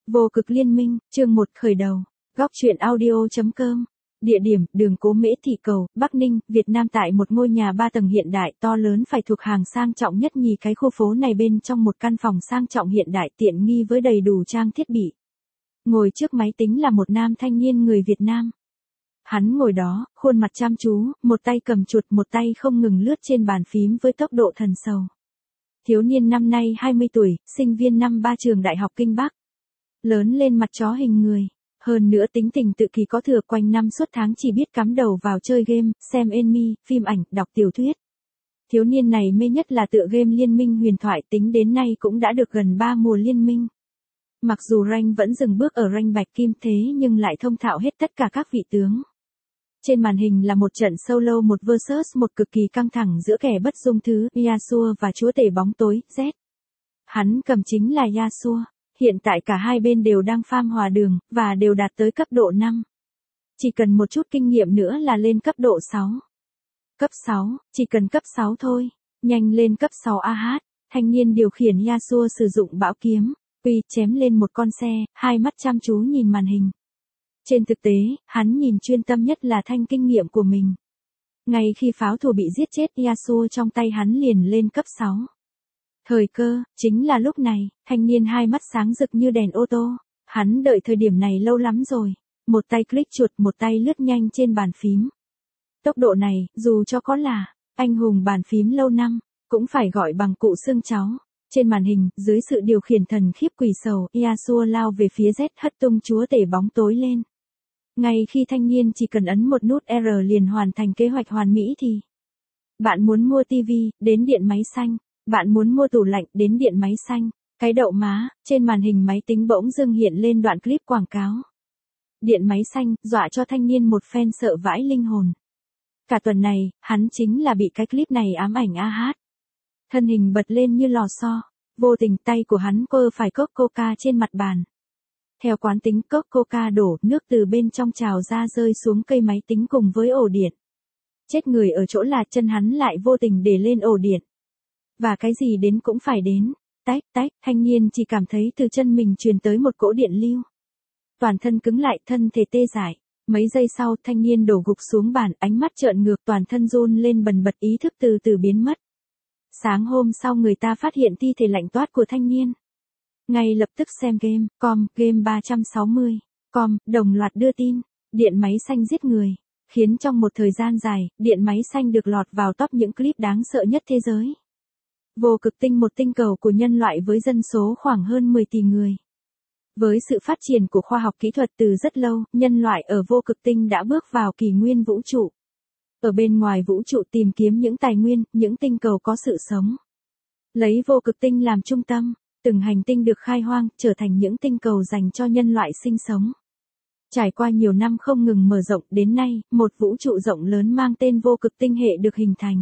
Vô cực liên minh, chương 1 khởi đầu. Góc truyện audio.com. Địa điểm, đường Cố Mễ Thị Cầu, Bắc Ninh, Việt Nam tại một ngôi nhà 3 tầng hiện đại to lớn phải thuộc hàng sang trọng nhất nhì cái khu phố này bên trong một căn phòng sang trọng hiện đại tiện nghi với đầy đủ trang thiết bị. Ngồi trước máy tính là một nam thanh niên người Việt Nam. Hắn ngồi đó, khuôn mặt chăm chú, một tay cầm chuột một tay không ngừng lướt trên bàn phím với tốc độ thần sầu. Thiếu niên năm nay 20 tuổi, sinh viên năm 3 trường Đại học Kinh Bắc. Lớn lên mặt chó hình người. Hơn nữa tính tình tự kỳ có thừa quanh năm suốt tháng chỉ biết cắm đầu vào chơi game, xem anime, phim ảnh, đọc tiểu thuyết. Thiếu niên này mê nhất là tựa game Liên minh huyền thoại tính đến nay cũng đã được gần 3 mùa liên minh. Mặc dù rank vẫn dừng bước ở rank bạch kim thế nhưng lại thông thạo hết tất cả các vị tướng. Trên màn hình là một trận solo một versus một cực kỳ căng thẳng giữa kẻ bất dung thứ Yasuo và chúa tể bóng tối Z. Hắn cầm chính là Yasuo. Hiện tại cả hai bên đều đang farm hòa đường, và đều đạt tới cấp độ 5. Chỉ cần một chút kinh nghiệm nữa là lên cấp độ 6. Cấp 6, chỉ cần cấp 6 thôi. Nhanh lên cấp 6 AH, thanh niên điều khiển Yasuo sử dụng bão kiếm, uy chém lên một con xe, hai mắt chăm chú nhìn màn hình. Trên thực tế, hắn nhìn chuyên tâm nhất là thanh kinh nghiệm của mình. Ngay khi pháo thủ bị giết chết Yasuo trong tay hắn liền lên cấp 6. Thời cơ, chính là lúc này, thanh niên hai mắt sáng rực như đèn ô tô. Hắn đợi thời điểm này lâu lắm rồi. Một tay click chuột, một tay lướt nhanh trên bàn phím. Tốc độ này, dù cho có là anh hùng bàn phím lâu năm, cũng phải gọi bằng cụ xương cháu. Trên màn hình, dưới sự điều khiển thần khiếp quỷ sầu, Yasuo lao về phía Z hất tung chúa tể bóng tối lên. Ngay khi thanh niên chỉ cần ấn một nút R liền hoàn thành kế hoạch hoàn mỹ thì bạn muốn mua tivi, đến điện máy xanh. Bạn muốn mua tủ lạnh, đến điện máy xanh. Cái đậu má, trên màn hình máy tính bỗng dưng hiện lên đoạn clip quảng cáo. Điện máy xanh, dọa cho thanh niên một phen sợ vãi linh hồn. Cả tuần này, hắn chính là bị cái clip này ám ảnh AH. Thân hình bật lên như lò xo. Vô tình tay của hắn quơ phải cốc coca trên mặt bàn. Theo quán tính cốc coca đổ, nước từ bên trong trào ra rơi xuống cây máy tính cùng với ổ điện. Chết người ở chỗ là chân hắn lại vô tình để lên ổ điện. Và cái gì đến cũng phải đến. Tách, thanh niên chỉ cảm thấy từ chân mình truyền tới một cỗ điện lưu. Toàn thân cứng lại, thân thể tê dại. Mấy giây sau, thanh niên đổ gục xuống bàn, ánh mắt trợn ngược, toàn thân run lên bần bật, ý thức từ từ biến mất. Sáng hôm sau người ta phát hiện thi thể lạnh toát của thanh niên. Ngay lập tức xem game 360, đồng loạt đưa tin, điện máy xanh giết người. Khiến trong một thời gian dài, điện máy xanh được lọt vào top những clip đáng sợ nhất thế giới. Vô cực tinh một tinh cầu của nhân loại với dân số khoảng hơn 10 tỷ người. Với sự phát triển của khoa học kỹ thuật từ rất lâu, nhân loại ở vô cực tinh đã bước vào kỷ nguyên vũ trụ. Ở bên ngoài vũ trụ tìm kiếm những tài nguyên, những tinh cầu có sự sống. Lấy vô cực tinh làm trung tâm, từng hành tinh được khai hoang, trở thành những tinh cầu dành cho nhân loại sinh sống. Trải qua nhiều năm không ngừng mở rộng, đến nay, một vũ trụ rộng lớn mang tên vô cực tinh hệ được hình thành.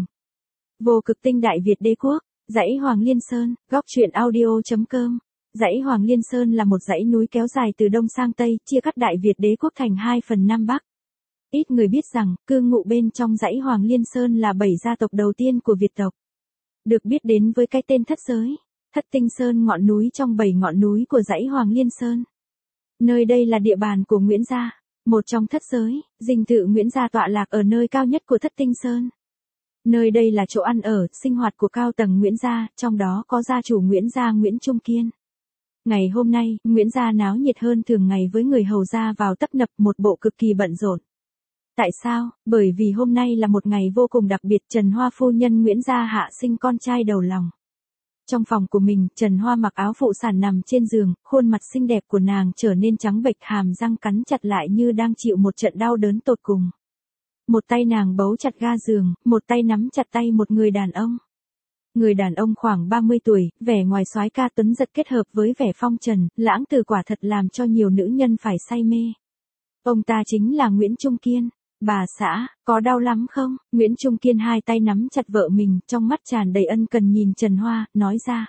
Vô cực tinh Đại Việt Đế Quốc. Dãy Hoàng Liên Sơn, góc truyện audio.com. Dãy Hoàng Liên Sơn là một dãy núi kéo dài từ đông sang tây, chia cắt Đại Việt Đế Quốc thành 2 phần Nam Bắc. Ít người biết rằng, cư ngụ bên trong dãy Hoàng Liên Sơn là 7 gia tộc đầu tiên của Việt tộc. Được biết đến với cái tên Thất Giới, Thất Tinh Sơn, ngọn núi trong 7 ngọn núi của dãy Hoàng Liên Sơn. Nơi đây là địa bàn của Nguyễn gia, một trong thất giới, dinh thự Nguyễn gia tọa lạc ở nơi cao nhất của Thất Tinh Sơn. Nơi đây là chỗ ăn ở, sinh hoạt của cao tầng Nguyễn gia, trong đó có gia chủ Nguyễn gia Nguyễn Trung Kiên. Ngày hôm nay, Nguyễn gia náo nhiệt hơn thường ngày với người hầu gia vào tấp nập, một bộ cực kỳ bận rộn. Tại sao? Bởi vì hôm nay là một ngày vô cùng đặc biệt, Trần Hoa phu nhân Nguyễn gia hạ sinh con trai đầu lòng. Trong phòng của mình, Trần Hoa mặc áo phụ sản nằm trên giường, khuôn mặt xinh đẹp của nàng trở nên trắng bệch, hàm răng cắn chặt lại như đang chịu một trận đau đớn tột cùng. Một tay nàng bấu chặt ga giường, một tay nắm chặt tay một người đàn ông. Người đàn ông khoảng 30 tuổi, vẻ ngoài soái ca tuấn giật kết hợp với vẻ phong trần, lãng từ quả thật làm cho nhiều nữ nhân phải say mê. Ông ta chính là Nguyễn Trung Kiên. Bà xã, có đau lắm không? Nguyễn Trung Kiên hai tay nắm chặt vợ mình, trong mắt tràn đầy ân cần nhìn Trần Hoa, nói ra.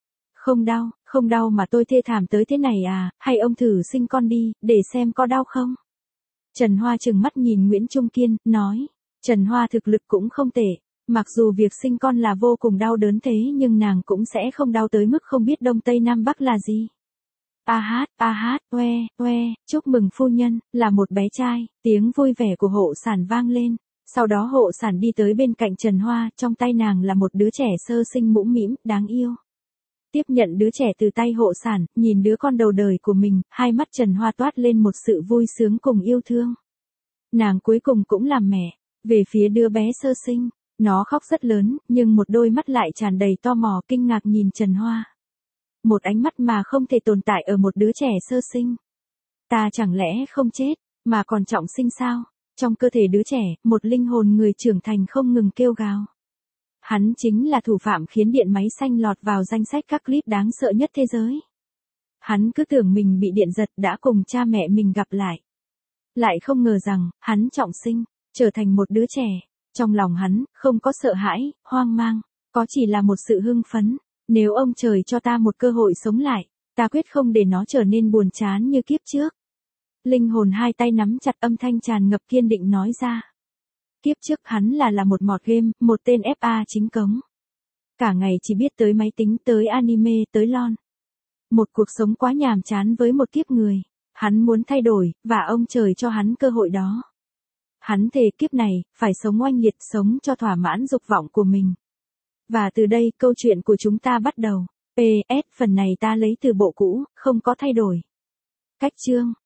Không đau mà tôi thê thảm tới thế này à, hay ông thử sinh con đi, để xem có đau không? Trần Hoa trừng mắt nhìn Nguyễn Trung Kiên, nói. Trần Hoa thực lực cũng không tệ. Mặc dù việc sinh con là vô cùng đau đớn thế nhưng nàng cũng sẽ không đau tới mức không biết Đông Tây Nam Bắc là gì. oe, chúc mừng phu nhân, là một bé trai, tiếng vui vẻ của hộ sản vang lên. Sau đó hộ sản đi tới bên cạnh Trần Hoa, trong tay nàng là một đứa trẻ sơ sinh mũm mĩm, đáng yêu. Tiếp nhận đứa trẻ từ tay hộ sản, nhìn đứa con đầu đời của mình, hai mắt Trần Hoa toát lên một sự vui sướng cùng yêu thương. Nàng cuối cùng cũng làm mẹ. Về phía đứa bé sơ sinh, nó khóc rất lớn, nhưng một đôi mắt lại tràn đầy tò mò kinh ngạc nhìn Trần Hoa. Một ánh mắt mà không thể tồn tại ở một đứa trẻ sơ sinh. Ta chẳng lẽ không chết, mà còn trọng sinh sao? Trong cơ thể đứa trẻ, một linh hồn người trưởng thành không ngừng kêu gào. Hắn chính là thủ phạm khiến điện máy xanh lọt vào danh sách các clip đáng sợ nhất thế giới. Hắn cứ tưởng mình bị điện giật đã cùng cha mẹ mình gặp lại. Lại không ngờ rằng, hắn trọng sinh, trở thành một đứa trẻ. Trong lòng hắn, không có sợ hãi, hoang mang, có chỉ là một sự hưng phấn. Nếu ông trời cho ta một cơ hội sống lại, ta quyết không để nó trở nên buồn chán như kiếp trước. Linh hồn hai tay nắm chặt, âm thanh tràn ngập kiên định nói ra. Kiếp trước hắn là một mọt game, một tên FA chính cống. Cả ngày chỉ biết tới máy tính, tới anime, tới LOL. Một cuộc sống quá nhàm chán với một kiếp người. Hắn muốn thay đổi, và ông trời cho hắn cơ hội đó. Hắn thề kiếp này, phải sống oanh liệt, sống cho thỏa mãn dục vọng của mình. Và từ đây, câu chuyện của chúng ta bắt đầu. PS, phần này ta lấy từ bộ cũ, không có thay đổi. Cách chương